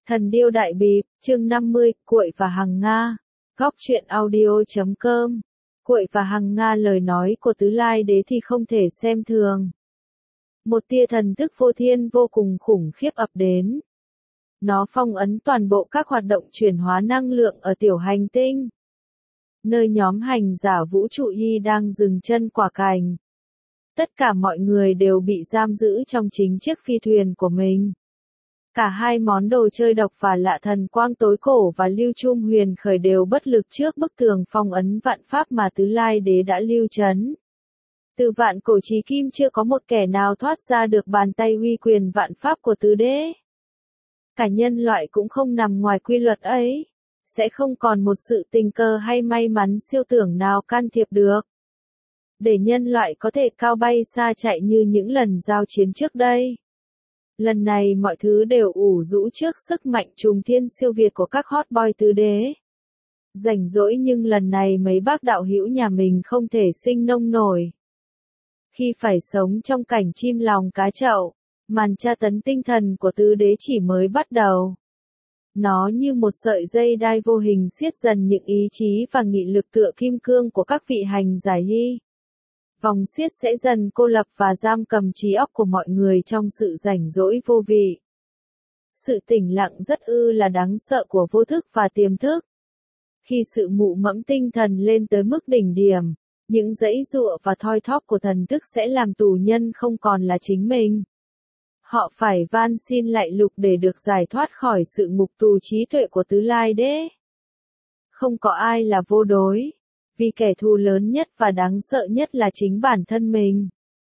Thần điêu đại bịp, chương 50, Cuội và Hằng Nga. Góc truyện audio.com. Cuội và Hằng Nga, lời nói của Tứ Lai Đế thì không thể xem thường. Một tia thần thức vô thiên vô cùng khủng khiếp ập đến. Nó phong ấn toàn bộ các hoạt động chuyển hóa năng lượng ở tiểu hành tinh, nơi nhóm hành giả vũ trụ Y đang dừng chân quả cành. Tất cả mọi người đều bị giam giữ trong chính chiếc phi thuyền của mình. Cả hai món đồ chơi độc và lạ thần quang tối cổ và Lưu Trung Huyền khởi đều bất lực trước bức tường phong ấn vạn pháp mà Tứ Lai Đế đã lưu trấn. Từ vạn cổ chí kim chưa có một kẻ nào thoát ra được bàn tay uy quyền vạn pháp của Tứ Đế. Cả nhân loại cũng không nằm ngoài quy luật ấy, sẽ không còn một sự tình cờ hay may mắn siêu tưởng nào can thiệp được. Để nhân loại có thể cao bay xa chạy như những lần giao chiến trước đây. Lần này mọi thứ đều ủ rũ trước sức mạnh trùng thiên siêu việt của các hot boy Tứ Đế. Rảnh rỗi nhưng lần này mấy bác đạo hữu nhà mình không thể sinh nông nổi. Khi phải sống trong cảnh chim lòng cá chậu, màn tra tấn tinh thần của Tứ Đế chỉ mới bắt đầu. Nó như một sợi dây đai vô hình siết dần những ý chí và nghị lực tựa kim cương của các vị hành giả Y. Vòng siết sẽ dần cô lập và giam cầm trí óc của mọi người trong sự rảnh rỗi vô vị. Sự tĩnh lặng rất là đáng sợ của vô thức và tiềm thức. Khi sự mụ mẫm tinh thần lên tới mức đỉnh điểm, những giãy giụa và thoi thóp của thần thức sẽ làm tù nhân không còn là chính mình. Họ phải van xin lạy lục để được giải thoát khỏi sự ngục tù trí tuệ của Tứ Lai Đế. Không có ai là vô đối, vì kẻ thù lớn nhất và đáng sợ nhất là chính bản thân mình.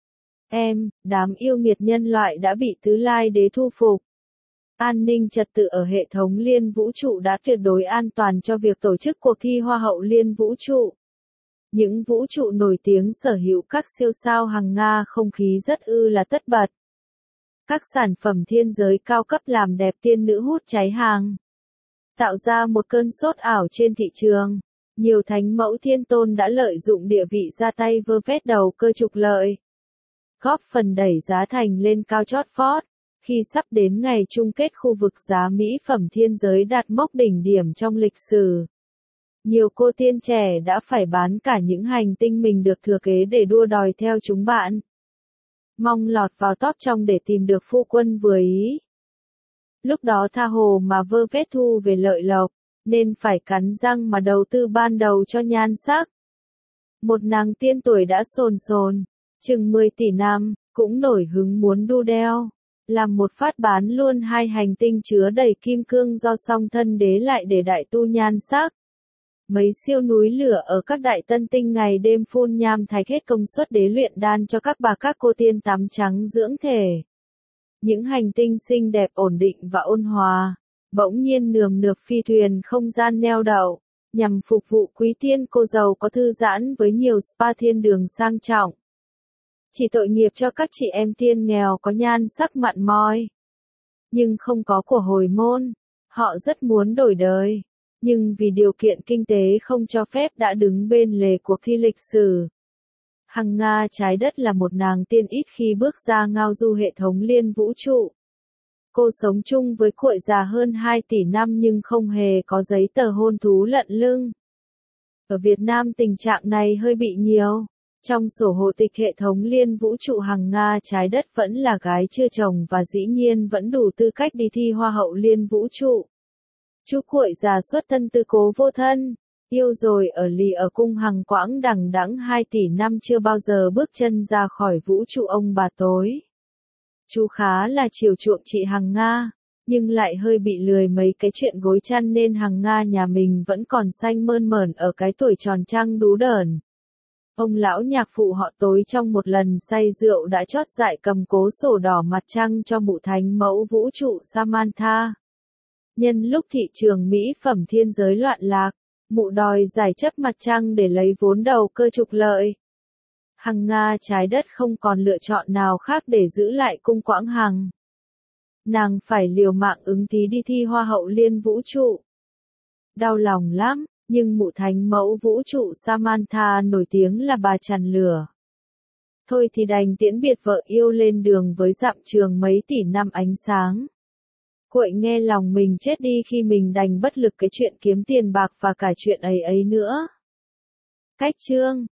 Đám yêu nghiệt nhân loại đã bị Tứ Lai Đế thu phục. An ninh trật tự ở hệ thống liên vũ trụ đã tuyệt đối an toàn cho việc tổ chức cuộc thi Hoa hậu liên vũ trụ. Những vũ trụ nổi tiếng sở hữu các siêu sao Hằng Nga không khí rất là tất bật. Các sản phẩm thiên giới cao cấp làm đẹp tiên nữ hút cháy hàng, tạo ra một cơn sốt ảo trên thị trường. Nhiều thánh mẫu thiên tôn đã lợi dụng địa vị ra tay vơ vét đầu cơ trục lợi, góp phần đẩy giá thành lên cao chót vót. Khi sắp đến ngày chung kết khu vực giá mỹ phẩm thiên giới đạt mốc đỉnh điểm trong lịch sử, nhiều cô tiên trẻ đã phải bán cả những hành tinh mình được thừa kế để đua đòi theo chúng bạn, mong lọt vào top trong để tìm được phu quân vừa ý. Lúc đó tha hồ mà vơ vét thu về lợi lộc, nên phải cắn răng mà đầu tư ban đầu cho nhan sắc. Một nàng tiên tuổi đã sồn, chừng 10 tỷ năm, cũng nổi hứng muốn đu đeo, làm một phát bán luôn hai hành tinh chứa đầy kim cương do song thân đế lại để đại tu nhan sắc. Mấy siêu núi lửa ở các đại tân tinh ngày đêm phun nham thạch hết công suất đế luyện đan cho các cô tiên tắm trắng dưỡng thể. Những hành tinh xinh đẹp ổn định và ôn hòa, bỗng nhiên nườm nượp phi thuyền không gian neo đậu, nhằm phục vụ quý tiên cô giàu có thư giãn với nhiều spa thiên đường sang trọng. Chỉ tội nghiệp cho các chị em tiên nghèo có nhan sắc mặn moi, nhưng không có của hồi môn. Họ rất muốn đổi đời, nhưng vì điều kiện kinh tế không cho phép đã đứng bên lề cuộc thi lịch sử. Hằng Nga trái đất là một nàng tiên ít khi bước ra ngao du hệ thống liên vũ trụ. Cô sống chung với Cuội già hơn 2 tỷ năm nhưng không hề có giấy tờ hôn thú lận lưng. Ở Việt Nam tình trạng này hơi bị nhiều. Trong sổ hộ tịch hệ thống liên vũ trụ Hằng Nga trái đất vẫn là gái chưa chồng và dĩ nhiên vẫn đủ tư cách đi thi Hoa hậu liên vũ trụ. Chú Cuội già xuất thân tư cố vô thân, yêu rồi ở lì ở cung Hằng Quãng đằng đẵng 2 tỷ năm chưa bao giờ bước chân ra khỏi vũ trụ ông bà tối. Chú khá là chiều chuộng chị Hằng Nga, nhưng lại hơi bị lười mấy cái chuyện gối chăn nên Hằng Nga nhà mình vẫn còn xanh mơn mởn ở cái tuổi tròn trăng đú đởn. Ông lão nhạc phụ họ Tối trong một lần say rượu đã chót dại cầm cố sổ đỏ mặt trăng cho mụ thánh mẫu vũ trụ Samantha. Nhân lúc thị trường mỹ phẩm thiên giới loạn lạc, mụ đòi giải chấp mặt trăng để lấy vốn đầu cơ trục lợi. Hằng Nga trái đất không còn lựa chọn nào khác để giữ lại cung Quãng Hằng. Nàng phải liều mạng ứng thí đi thi Hoa hậu liên vũ trụ. Đau lòng lắm, nhưng mụ thánh mẫu vũ trụ Samantha nổi tiếng là bà tràn lửa. Thôi thì đành tiễn biệt vợ yêu lên đường với dặm trường mấy tỷ năm ánh sáng. Cuội nghe lòng mình chết đi khi mình đành bất lực cái chuyện kiếm tiền bạc và cả chuyện ấy ấy nữa. Cách chương